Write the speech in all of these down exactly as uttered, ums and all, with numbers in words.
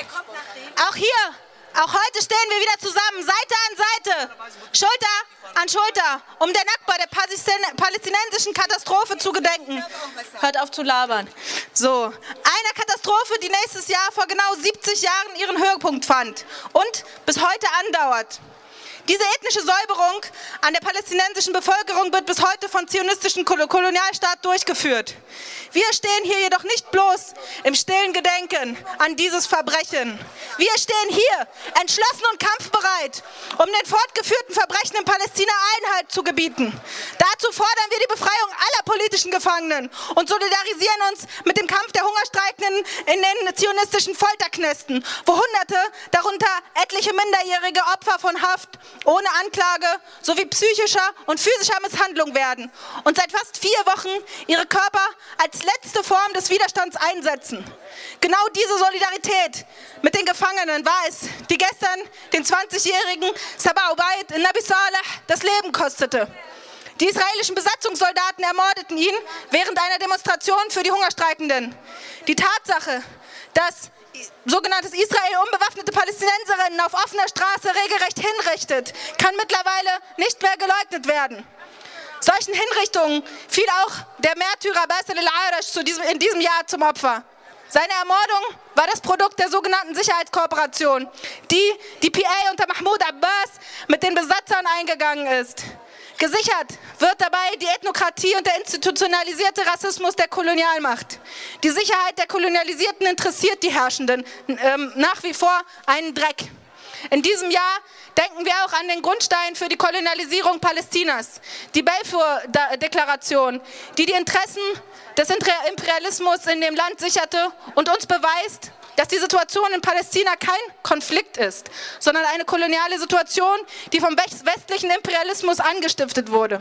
Auch hier, auch heute stehen wir wieder zusammen, Seite an Seite, Schulter an Schulter, um der Nakba, der palästinensischen Katastrophe zu gedenken. Hört auf zu labern. So, einer Katastrophe, die nächstes Jahr vor genau siebzig Jahren ihren Höhepunkt fand und bis heute andauert. Diese ethnische Säuberung an der palästinensischen Bevölkerung wird bis heute vom zionistischen Kolonialstaat durchgeführt. Wir stehen hier jedoch nicht bloß im stillen Gedenken an dieses Verbrechen. Wir stehen hier entschlossen und kampfbereit, um den fortgeführten Verbrechen in Palästina Einhalt zu gebieten. Dazu fordern wir die Befreiung aller politischen Gefangenen und solidarisieren uns mit dem Kampf der Hungerstreikenden in den zionistischen Folterknästen, wo Hunderte, darunter etliche minderjährige Opfer von Haft, ohne Anklage sowie psychischer und physischer Misshandlung werden und seit fast vier Wochen ihre Körper als letzte Form des Widerstands einsetzen. Genau diese Solidarität mit den Gefangenen war es, die gestern den zwanzigjährigen Sabah Ubaid in Nabi Saleh das Leben kostete. Die israelischen Besatzungssoldaten ermordeten ihn während einer Demonstration für die Hungerstreikenden. Die Tatsache, dass sogenanntes Israel unbewaffnete Palästinenserinnen auf offener Straße regelrecht hinrichtet, kann mittlerweile nicht mehr geleugnet werden. Solchen Hinrichtungen fiel auch der Märtyrer Bassel el-Arash in diesem Jahr zum Opfer. Seine Ermordung war das Produkt der sogenannten Sicherheitskooperation, die die P A unter Mahmoud Abbas mit den Besatzern eingegangen ist. Gesichert wird dabei die Ethnokratie und der institutionalisierte Rassismus der Kolonialmacht. Die Sicherheit der Kolonialisierten interessiert die Herrschenden ähm, nach wie vor einen Dreck. In diesem Jahr denken wir auch an den Grundstein für die Kolonialisierung Palästinas, die Balfour-Deklaration, die die Interessen des Imperialismus in dem Land sicherte und uns beweist, dass die Situation in Palästina kein Konflikt ist, sondern eine koloniale Situation, die vom westlichen Imperialismus angestiftet wurde.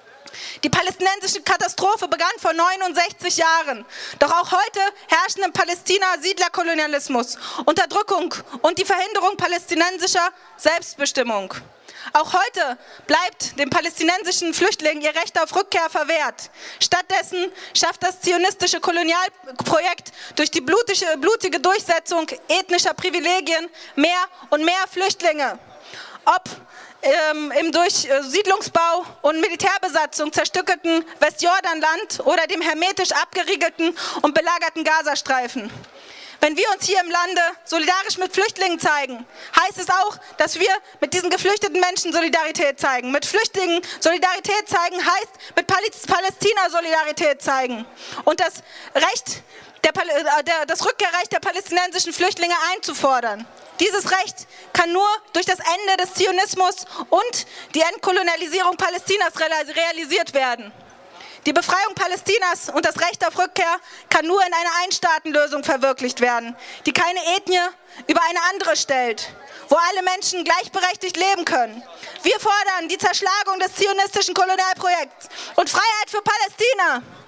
Die palästinensische Katastrophe begann vor neunundsechzig Jahren. Doch auch heute herrschen in Palästina Siedlerkolonialismus, Unterdrückung und die Verhinderung palästinensischer Selbstbestimmung. Auch heute bleibt den palästinensischen Flüchtlingen ihr Recht auf Rückkehr verwehrt. Stattdessen schafft das zionistische Kolonialprojekt durch die blutige, blutige Durchsetzung ethnischer Privilegien mehr und mehr Flüchtlinge. Ob ähm, im durch Siedlungsbau und Militärbesatzung zerstückelten Westjordanland oder dem hermetisch abgeriegelten und belagerten Gazastreifen. Wenn wir uns hier im Lande solidarisch mit Flüchtlingen zeigen, heißt es auch, dass wir mit diesen geflüchteten Menschen Solidarität zeigen. Mit Flüchtlingen Solidarität zeigen heißt mit Palästina Solidarität zeigen. Und das Recht, der, der, das Rückkehrrecht der palästinensischen Flüchtlinge einzufordern. Dieses Recht kann nur durch das Ende des Zionismus und die Entkolonialisierung Palästinas realisiert werden. Die Befreiung Palästinas und das Recht auf Rückkehr kann nur in einer Einstaatenlösung verwirklicht werden, die keine Ethnie über eine andere stellt, wo alle Menschen gleichberechtigt leben können. Wir fordern die Zerschlagung des zionistischen Kolonialprojekts und Freiheit für Palästina.